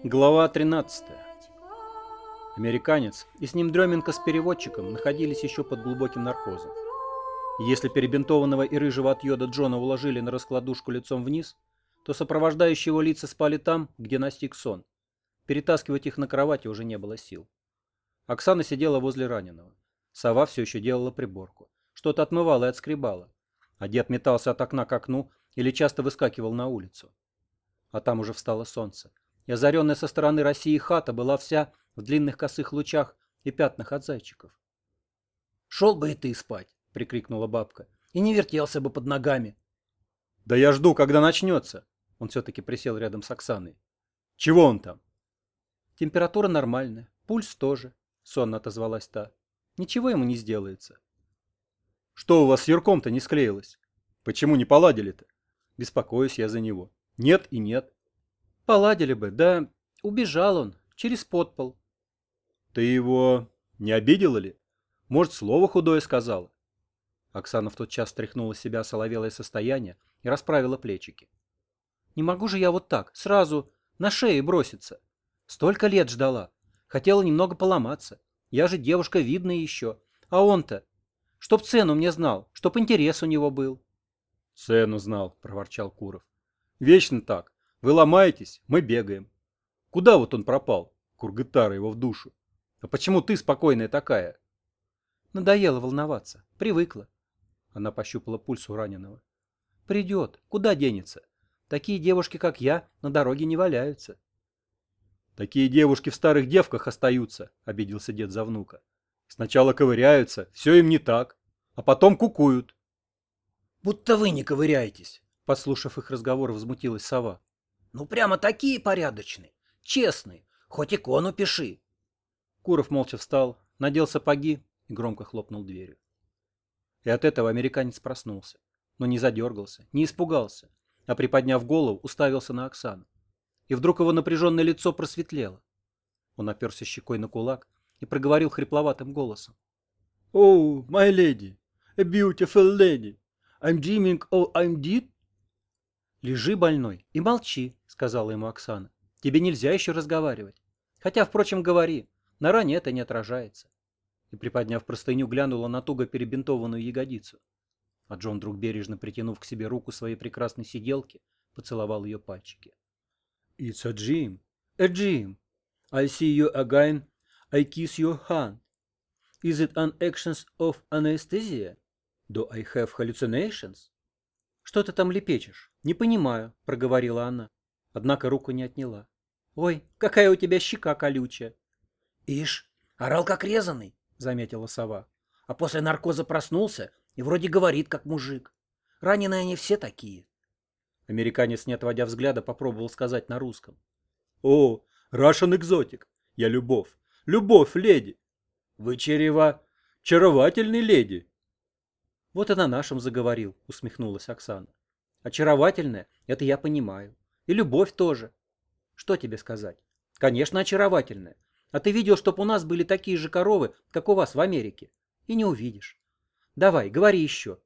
Глава 13. Американец и с ним Дременко с переводчиком находились еще под глубоким наркозом. И если перебинтованного и рыжего от йода Джона уложили на раскладушку лицом вниз, то сопровождающие его лица спали там, где настиг сон. Перетаскивать их на кровати уже не было сил. Оксана сидела возле раненого. Сова все еще делала приборку. Что-то отмывала и отскребала. А дед метался от окна к окну или часто выскакивал на улицу. А там уже встало солнце. И озаренная со стороны России хата была вся в длинных косых лучах и пятнах от зайчиков. «Шел бы и ты спать!» — прикрикнула бабка. «И не вертелся бы под ногами!» «Да я жду, когда начнется!» Он все-таки присел рядом с Оксаной. «Чего он там?» «Температура нормальная, пульс тоже», — сонно отозвалась та. «Ничего ему не сделается». «Что у вас с Юрком-то не склеилось? Почему не поладили-то? Беспокоюсь я за него. Нет и нет». «Поладили бы, да убежал он через подпол». «Ты его не обидела ли? Может, слово худое сказала?» Оксана в тот час стряхнула с себя соловелое состояние и расправила плечики. «Не могу же я вот так, сразу, на шее броситься. Столько лет ждала. Хотела немного поломаться. Я же девушка видная еще. А он-то, чтоб цену мне знал, чтоб интерес у него был». «Цену знал», — проворчал Куров. «Вечно так. Вы ломаетесь, мы бегаем. Куда вот он пропал? Кургытара его в душу. А почему ты спокойная такая?» Надоело волноваться. Привыкла. Она пощупала пульс у раненого. «Придет. Куда денется? Такие девушки, как я, на дороге не валяются». «Такие девушки в старых девках остаются», — обиделся дед за внука. «Сначала ковыряются, все им не так, а потом кукуют». «Будто вы не ковыряетесь», — подслушав их разговор, возмутилась сова. «Ну прямо такие порядочные, честные, хоть икону пиши». Куров молча встал, надел сапоги и громко хлопнул дверью. И от этого американец проснулся, но не задергался, не испугался, а приподняв голову, уставился на Оксану. И вдруг его напряженное лицо просветлело. Он оперся щекой на кулак и проговорил хрипловатым голосом. «Oh, my lady, a beautiful lady, I'm dreaming or I'm dead?» «Лежи, больной, и молчи», — сказала ему Оксана. «Тебе нельзя еще разговаривать. Хотя, впрочем, говори, на ране это не отражается». И, приподняв простыню, глянула на туго перебинтованную ягодицу. А Джон, вдруг бережно притянув к себе руку своей прекрасной сиделки, поцеловал ее пальчики. «It's a dream. I see you again, I kiss your hand. Is it an action of anesthesia? Do I have hallucinations?» «Что ты там лепечешь? Не понимаю», — проговорила она. Однако руку не отняла. «Ой, какая у тебя щека колючая!» «Ишь, орал как резаный», — заметила сова. «А после наркоза проснулся и вроде говорит, как мужик. Раненые они все такие». Американец, не отводя взгляда, попробовал сказать на русском. «О, Russian Exotic! Я любовь! Любовь, леди! Вы чаровательный леди!» «Вот и на нашем заговорил», — усмехнулась Оксана. «Очаровательная, это я понимаю. И любовь тоже. Что тебе сказать? Конечно, очаровательная. А ты видел, чтоб у нас были такие же коровы, как у вас в Америке? И не увидишь. Давай, говори еще».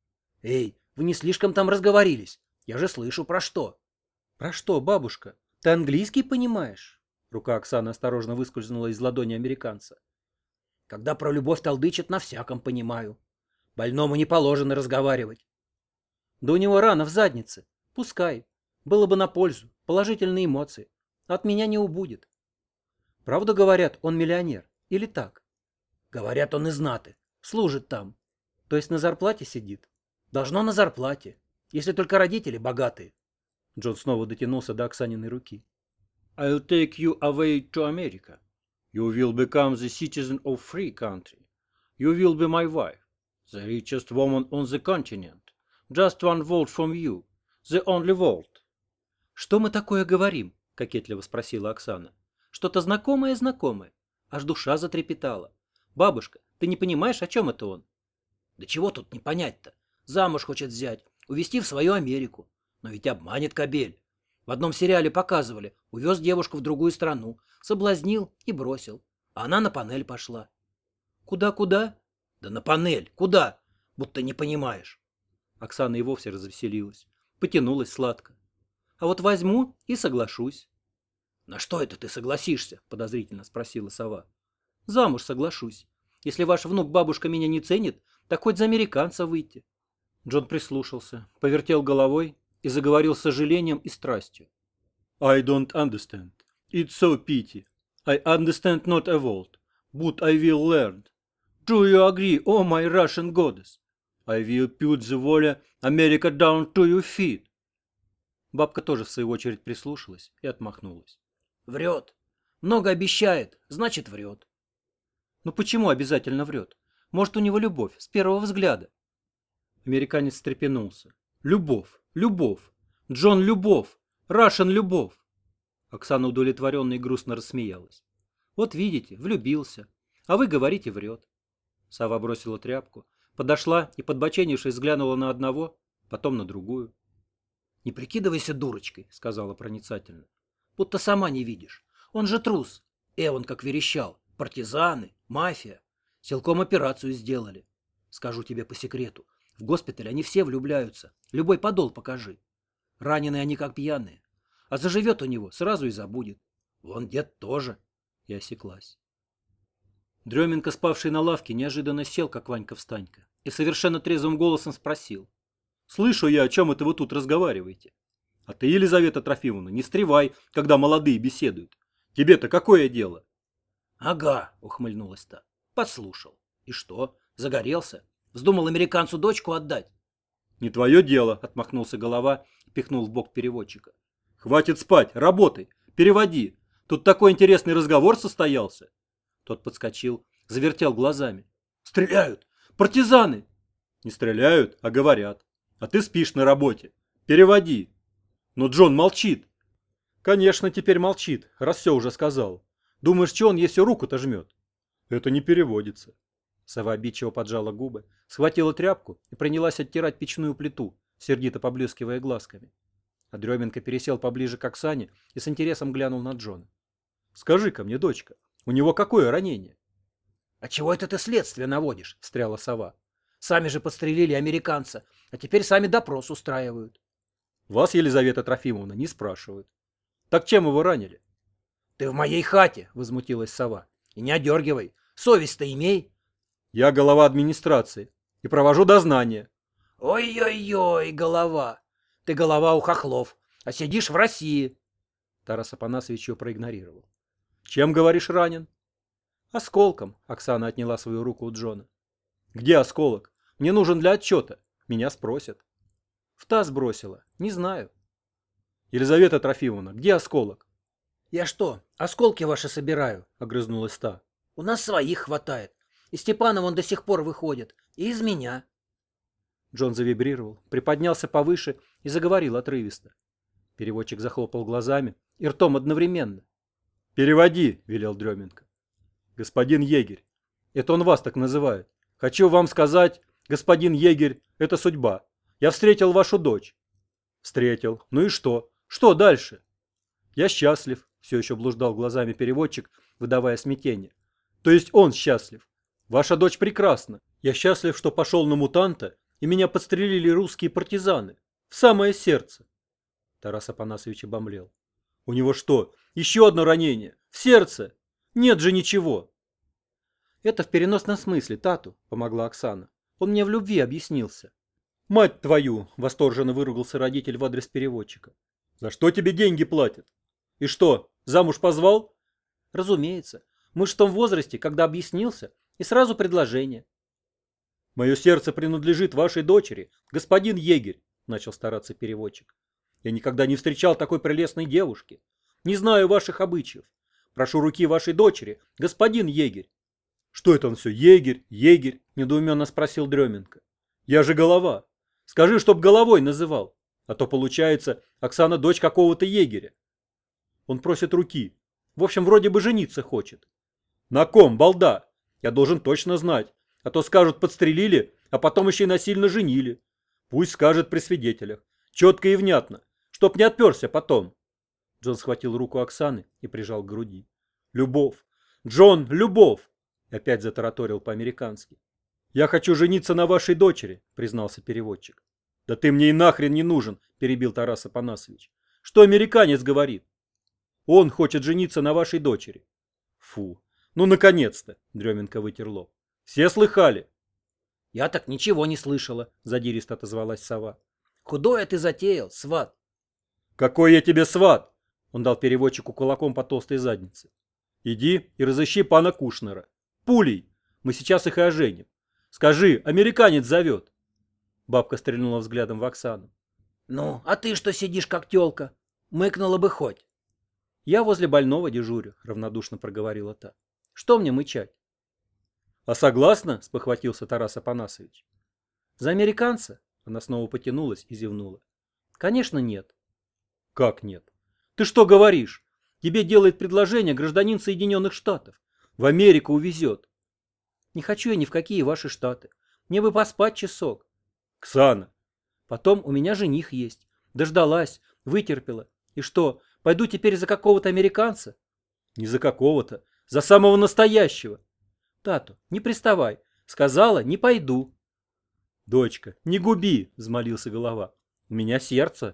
«Эй, вы не слишком там разговорились. Я же слышу, про что?» «Про что, бабушка? Ты английский понимаешь?» Рука Оксаны осторожно выскользнула из ладони американца. «Когда про любовь толдычат, на всяком понимаю. Больному не положено разговаривать». «Да у него рана в заднице. Пускай. Было бы на пользу. Положительные эмоции. От меня не убудет». «Правда, говорят, он миллионер? Или так?» «Говорят, он из знаты. Служит там». «То есть на зарплате сидит?» «Должно на зарплате. Если только родители богатые». Джон снова дотянулся до Оксаниной руки. «I'll take you away to America. You will become the citizen of free country. You will be my wife, the richest woman on the continent. Just one volt from you. The only volt». «Что мы такое говорим?» — кокетливо спросила Оксана. «Что-то знакомое-знакомое. Аж душа затрепетала. Бабушка, ты не понимаешь, о чем это он?» «Да чего тут не понять-то? Замуж хочет взять, увезти в свою Америку. Но ведь обманет кобель. В одном сериале показывали, увез девушку в другую страну, соблазнил и бросил. А она на панель пошла». «Куда-куда?» «Да на панель. Куда? Будто не понимаешь». Оксана и вовсе развеселилась. Потянулась сладко. «А вот возьму и соглашусь». На что это ты согласишься? Подозрительно спросила сова. Замуж соглашусь. Если ваш внук-бабушка меня не ценит, так хоть за американца выйти. Джон прислушался, повертел головой и заговорил с сожалением и страстью. I don't understand. It's so pity. I understand not a word, but I will learn. Do you agree, oh my Russian goddess? I will put the воля America down to your feet. Бабка тоже в свою очередь прислушалась и отмахнулась. Врет. Много обещает, значит врет. Ну почему обязательно врет? Может, у него любовь с первого взгляда? Американец встрепенулся. Любовь, любовь. Джон, любовь. Рашен, любовь. Оксана удовлетворенно и грустно рассмеялась. Вот видите, влюбился. А вы говорите, врет. Сова бросила тряпку, подошла и, подбоченившись, взглянула на одного, потом на другую. Не прикидывайся дурочкой, сказала проницательно. Будто сама не видишь. Он же трус. Эван как верещал. Партизаны, мафия. Силком операцию сделали. Скажу тебе по секрету. В госпитале они все влюбляются. Любой подол покажи. Раненые они как пьяные. А заживет у него, сразу и забудет. Вон дед тоже. И осеклась. Дременко, спавший на лавке, неожиданно сел, как Ванька-встанька, и совершенно трезвым голосом спросил. Слышу я, о чем это вы тут разговариваете. А ты, Елизавета Трофимовна, не встревай, когда молодые беседуют. Тебе-то какое дело? Ага, ухмыльнулась та. Подслушал. И что? Загорелся? Вздумал американцу дочку отдать? Не твое дело, отмахнулся голова и пихнул в бок переводчика. Хватит спать, работай, переводи. Тут такой интересный разговор состоялся. Тот подскочил, завертел глазами. Стреляют! Партизаны! Не стреляют, а говорят. А ты спишь на работе. Переводи. Но Джон молчит. Конечно, теперь молчит, раз все уже сказал. Думаешь, что он ей всю руку-то жмет? Это не переводится. Сова обидчиво поджала губы, схватила тряпку и принялась оттирать печную плиту, сердито поблескивая глазками. А Дременко пересел поближе к Оксане и с интересом глянул на Джона. Скажи-ка мне, дочка, у него какое ранение? — А чего это ты следствие наводишь? — встряла сова. — Сами же подстрелили американца, а теперь сами допрос устраивают. — Вас, Елизавета Трофимовна, не спрашивают. Так чем его ранили? — Ты в моей хате, — возмутилась сова. — И не одергивай. Совесть-то имей. — Я глава администрации и провожу дознание. — Ой-ой-ой, голова. Ты голова у хохлов, а сидишь в России. Тарас Апанасович ее проигнорировал. — Чем, говоришь, ранен? — Осколком. Оксана отняла свою руку у Джона. — Где осколок? Мне нужен для отчета. Меня спросят. — В таз бросила. Не знаю. — Елизавета Трофимовна, где осколок? — Я что, осколки ваши собираю? — огрызнулась та. — У нас своих хватает. И Степанов он до сих пор выходит. И из меня. Джон завибрировал, приподнялся повыше и заговорил отрывисто. Переводчик захлопал глазами и ртом одновременно. — Переводи, — велел Дременко. — Господин егерь, это он вас так называет. Хочу вам сказать, господин егерь, это судьба. Я встретил вашу дочь. — Встретил. Ну и что? Что дальше? — Я счастлив, — все еще блуждал глазами переводчик, выдавая смятение. — То есть он счастлив. Ваша дочь прекрасна. Я счастлив, что пошел на мутанта, и меня подстрелили русские партизаны. В самое сердце. Тарас Апанасович обомлел. У него что, еще одно ранение? В сердце? Нет же ничего. Это в переносном смысле, Тату, помогла Оксана. Он мне в любви объяснился. Мать твою, восторженно выругался родитель в адрес переводчика. За что тебе деньги платят? И что, замуж позвал? Разумеется. Мы ж в том возрасте, когда объяснился, и сразу предложение. Мое сердце принадлежит вашей дочери, господин егерь, начал стараться переводчик. Я никогда не встречал такой прелестной девушки. Не знаю ваших обычаев. Прошу руки вашей дочери, господин егерь. Что это он все, егерь, егерь? Недоуменно спросил Дременко. Я же голова. Скажи, чтоб головой называл. А то получается, Оксана дочь какого-то егеря. Он просит руки. В общем, вроде бы жениться хочет. На ком, балда? Я должен точно знать. А то скажут, подстрелили, а потом еще и насильно женили. Пусть скажет при свидетелях. Четко и внятно. Чтоб не отперся потом. Джон схватил руку Оксаны и прижал к груди. Любовь. Джон, любовь. Опять затараторил по-американски. Я хочу жениться на вашей дочери, признался переводчик. Да ты мне и нахрен не нужен, перебил Тарас Апанасович. Что американец говорит? Он хочет жениться на вашей дочери. Фу, ну наконец-то, Дременко вытер лоб. Все слыхали? Я так ничего не слышала, Задиристо отозвалась сова. Худое ты затеял, сват. Какой я тебе сват? Он дал переводчику кулаком по толстой заднице. Иди и разыщи пана Кушнера. Пулей. Мы сейчас их и оженим. Скажи, американец зовет. Бабка стрельнула взглядом в Оксану. Ну, а ты что сидишь как тёлка? Мыкнула бы хоть. Я возле больного дежурю, равнодушно проговорила та. Что мне мычать? А согласна? Спохватился Тарас Апанасович. За американца? Она снова потянулась и зевнула. Конечно, нет. Как нет? Ты что говоришь? Тебе делает предложение гражданин Соединенных Штатов. В Америку увезет. Не хочу я ни в какие ваши штаты. Мне бы поспать часок. Ксана. Потом у меня жених есть. Дождалась, вытерпела. И что, пойду теперь за какого-то американца? Не за какого-то, за самого настоящего. Тату, не приставай. Сказала, не пойду. Дочка, не губи, взмолился голова. У меня сердце.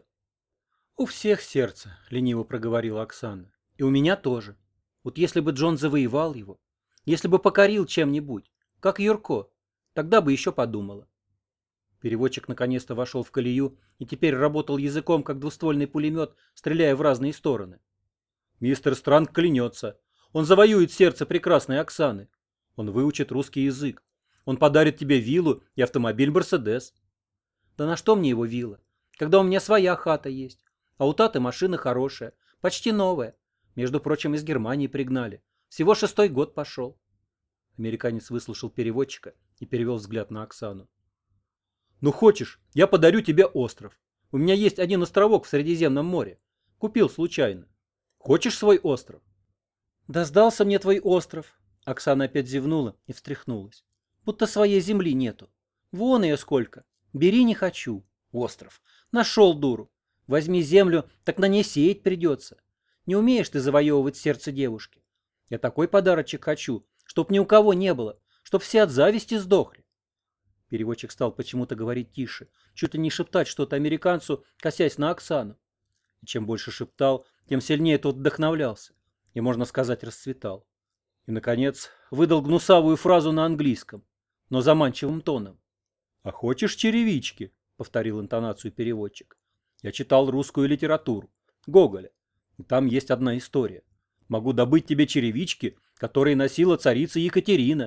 У всех сердце, лениво проговорила Оксана. И у меня тоже. Вот если бы Джон завоевал его, если бы покорил чем-нибудь, как Юрко, тогда бы еще подумала. Переводчик наконец-то вошел в колею и теперь работал языком, как двуствольный пулемет, стреляя в разные стороны. Мистер Странг клянется. Он завоюет сердце прекрасной Оксаны. Он выучит русский язык. Он подарит тебе виллу и автомобиль Мерседес. Да на что мне его вилла, когда у меня своя хата есть, а у Таты машина хорошая, почти новая. Между прочим, из Германии пригнали. Всего 6-й год пошел. Американец выслушал переводчика и перевел взгляд на Оксану. Ну хочешь, я подарю тебе остров. У меня есть один островок в Средиземном море. Купил случайно. Хочешь свой остров? Да сдался мне твой остров. Оксана опять зевнула и встряхнулась. Будто своей земли нету. Вон ее сколько. Бери не хочу. Остров. Нашел дуру. Возьми землю, так на ней сеять придется. Не умеешь ты завоевывать сердце девушки. Я такой подарочек хочу, чтоб ни у кого не было, чтоб все от зависти сдохли. Переводчик стал почему-то говорить тише, чуть ли не шептать что-то американцу, косясь на Оксану. И чем больше шептал, тем сильнее тот вдохновлялся и, можно сказать, расцветал. И, наконец, выдал гнусавую фразу на английском, но заманчивым тоном. «А хочешь черевички?» — повторил интонацию переводчик. «Я читал русскую литературу, Гоголя, и там есть одна история. Могу добыть тебе черевички, которые носила царица Екатерина».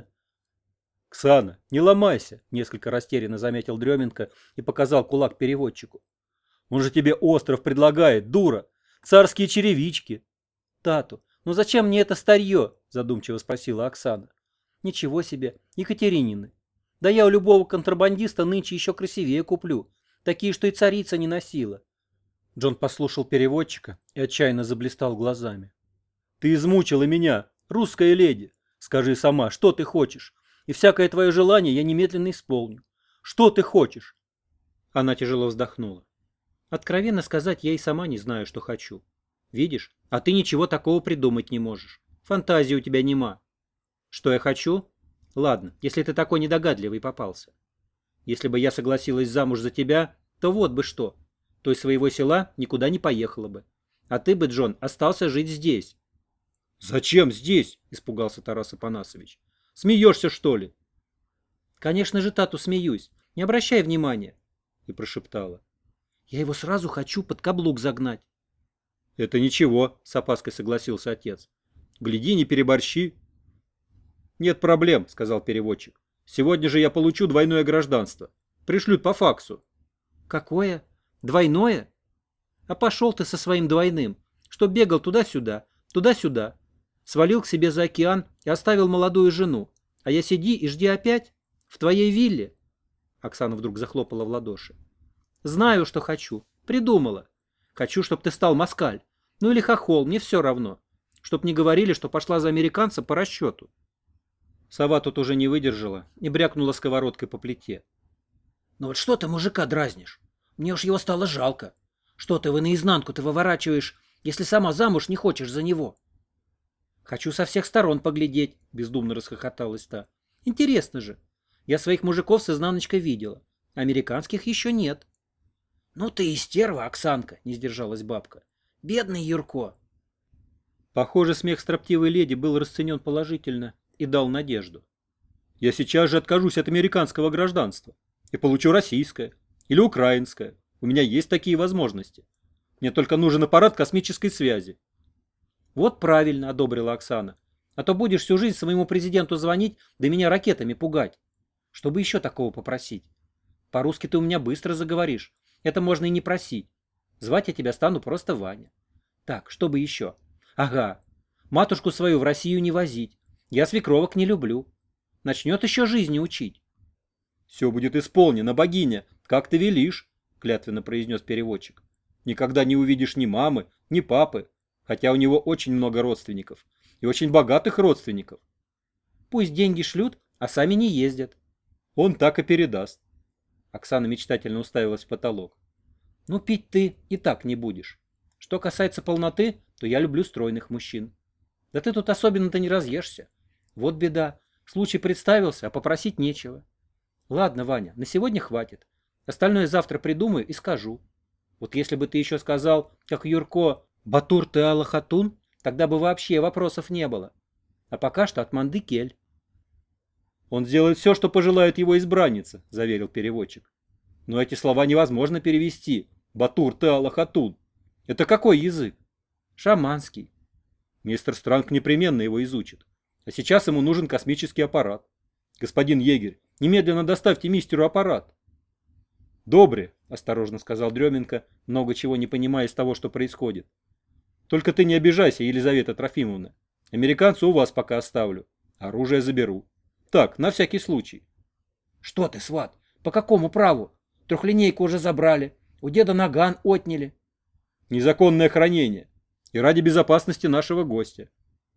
«Ксана, не ломайся», — несколько растерянно заметил Дременко и показал кулак переводчику. «Он же тебе остров предлагает, дура! Царские черевички!» «Тату, ну зачем мне это старье?» — задумчиво спросила Оксана. «Ничего себе, Екатеринины. Да я у любого контрабандиста нынче еще красивее куплю, такие, что и царица не носила». Джон послушал переводчика и отчаянно заблистал глазами. «Ты измучила меня, русская леди. Скажи сама, что ты хочешь, и всякое твое желание я немедленно исполню. Что ты хочешь?» Она тяжело вздохнула. «Откровенно сказать, я и сама не знаю, что хочу. Видишь, а ты ничего такого придумать не можешь. Фантазии у тебя нема. Что я хочу? Ладно, если ты такой недогадливый попался. Если бы я согласилась замуж за тебя, то вот бы что. То из своего села никуда не поехала бы. А ты бы, Джон, остался жить здесь». «Зачем здесь?» – испугался Тарас Апанасович. «Смеешься, что ли?» «Конечно же, Тату, смеюсь. Не обращай внимания». И прошептала. «Я его сразу хочу под каблук загнать». «Это ничего», – с опаской согласился отец. «Гляди, не переборщи». «Нет проблем», – сказал переводчик. «Сегодня же я получу двойное гражданство. Пришлют по факсу». «Какое? Двойное? А пошел ты со своим двойным, что бегал туда-сюда, туда-сюда. Свалил к себе за океан и оставил молодую жену. А я сиди и жди опять? В твоей вилле?» Оксана вдруг захлопала в ладоши. «Знаю, что хочу. Придумала. Хочу, чтоб ты стал москаль. Ну или хохол, мне все равно. Чтоб не говорили, что пошла за американца по расчету». Сова тут уже не выдержала и брякнула сковородкой по плите. Ну вот что ты мужика дразнишь? Мне уж его стало жалко. Что ты наизнанку-то выворачиваешь, если сама замуж не хочешь за него? «Хочу со всех сторон поглядеть», — бездумно расхохоталась та. «Интересно же. Я своих мужиков с изнаночкой видела. Американских еще нет». «Ну ты и стерва, Оксанка», — не сдержалась бабка. «Бедный Юрко». Похоже, смех строптивой леди был расценен положительно и дал надежду. «Я сейчас же откажусь от американского гражданства и получу российское или украинское. У меня есть такие возможности. Мне только нужен аппарат космической связи». «Вот правильно», — одобрила Оксана. «А то будешь всю жизнь своему президенту звонить, да меня ракетами пугать. Чтобы еще такого попросить. По-русски ты у меня быстро заговоришь. Это можно и не просить. Звать я тебя стану просто Ваня. Так, что бы еще? Ага. Матушку свою в Россию не возить. Я свекровок не люблю. Начнет еще жизни учить». «Все будет исполнено, богиня, как ты велишь», — клятвенно произнес переводчик. «Никогда не увидишь ни мамы, ни папы, хотя у него очень много родственников, и очень богатых родственников. Пусть деньги шлют, а сами не ездят». Он так и передаст». Оксана мечтательно уставилась в потолок. «Ну, пить ты и так не будешь. Что касается полноты, то я люблю стройных мужчин. Да ты тут особенно-то не разъешься. Вот беда. Случай представился, а попросить нечего. Ладно, Ваня, на сегодня хватит. Остальное завтра придумаю и скажу. Вот если бы ты еще сказал, как Юрко, Батур ты Аллахатун, тогда бы вообще вопросов не было. А пока что от манды кель». «Он сделает все, что пожелает его избранница», — заверил переводчик. «Но эти слова невозможно перевести. Батур ты Аллахатун. Это какой язык?» «Шаманский». «Мистер Странг непременно его изучит. А сейчас ему нужен космический аппарат. Господин егерь, немедленно доставьте мистеру аппарат». «Добре», — осторожно сказал Дременко, много чего не понимая из того, что происходит. «Только ты не обижайся, Елизавета Трофимовна. Американцу у вас пока оставлю. Оружие заберу. Так, на всякий случай». Что ты, сват? По какому праву? Трехлинейку уже забрали. У деда наган отняли. «Незаконное хранение. И ради безопасности нашего гостя».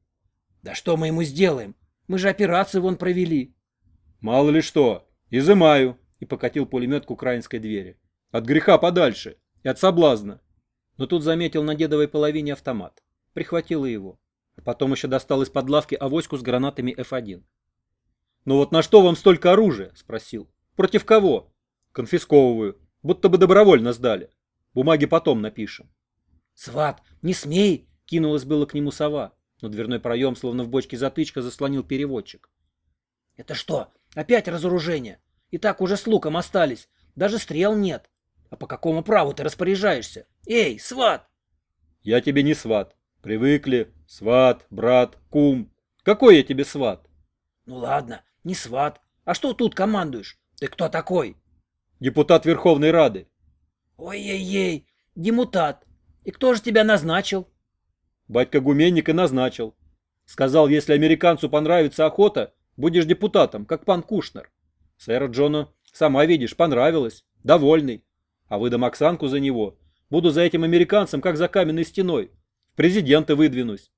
Да что мы ему сделаем? Мы же операцию вон провели. «Мало ли что. Изымаю», и покатил пулемет к украинской двери. «От греха подальше. И от соблазна». Но тут заметил на дедовой половине автомат. Прихватил и его. А потом еще достал из-под лавки авоську с гранатами F1. «Ну вот на что вам столько оружия?» — спросил. «Против кого?» «Конфисковываю. Будто бы добровольно сдали. Бумаги потом напишем». Сват, не смей! Кинулась было к нему сова, но дверной проем, словно в бочке затычка, заслонил переводчик. Это что, опять разоружение? И так уже с луком остались. Даже стрел нет. А по какому праву ты распоряжаешься? Эй, сват! «Я тебе не сват. Привыкли. Сват, брат, кум. Какой я тебе сват?» Ну ладно, не сват. А что тут командуешь? Ты кто такой? «Депутат Верховной Рады». Ой-ей-ей, демутат. И кто же тебя назначил? Батька Гуменник и назначил. Сказал, если американцу понравится охота, будешь депутатом, как пан Кушнер. Сэра Джону, сама видишь, понравилось. Довольный. А выдам Оксанку за него. Буду за этим американцем, как за каменной стеной. В президенты выдвинусь.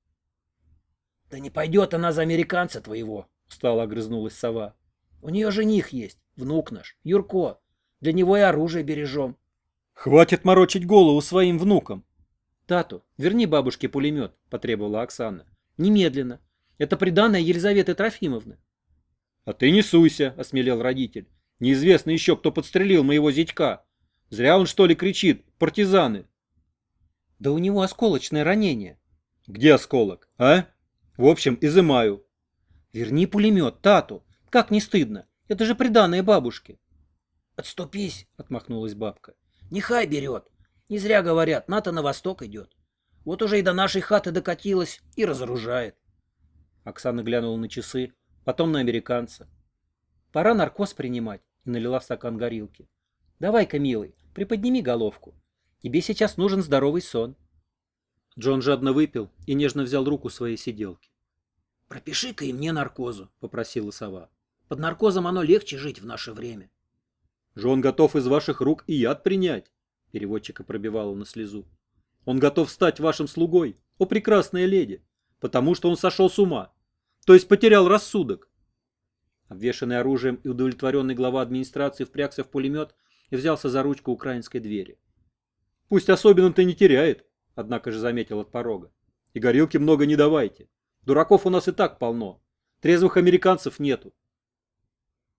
Да не пойдет она за американца твоего, устало огрызнулась сова. У нее жених есть, внук наш, Юрко. Для него и оружие бережем. Хватит морочить голову своим внукам. «Тату, верни бабушке пулемет», — потребовала Оксана. «Немедленно. Это приданое Елизаветы Трофимовны». «А ты не суйся», — осмелел родитель. «Неизвестно еще, кто подстрелил моего зятька. Зря он, что ли, кричит. Партизаны». «Да у него осколочное ранение». «Где осколок, а? В общем, изымаю». «Верни пулемет, Тату. Как не стыдно? Это же приданое бабушке». «Отступись», — отмахнулась бабка. «Нехай берет. Не зря говорят, НАТО на восток идет. Вот уже и до нашей хаты докатилась и разоружает». Оксана глянула на часы, потом на американца. «Пора наркоз принимать», и налила в стакан горилки. «Давай-ка, милый, приподними головку. Тебе сейчас нужен здоровый сон». Джон жадно выпил и нежно взял руку своей сиделки. «Пропиши-ка и мне наркозу», — попросила сова. «Под наркозом оно легче жить в наше время». «Жон готов из ваших рук и яд принять», — переводчика пробивало на слезу. «Он готов стать вашим слугой, о прекрасная леди, потому что он сошел с ума, то есть потерял рассудок». Обвешанный оружием и удовлетворенный глава администрации впрягся в пулемет и взялся за ручку украинской двери. «Пусть особенно-то не теряет», — однако же заметил от порога. «И горилки много не давайте. Дураков у нас и так полно. Трезвых американцев нету.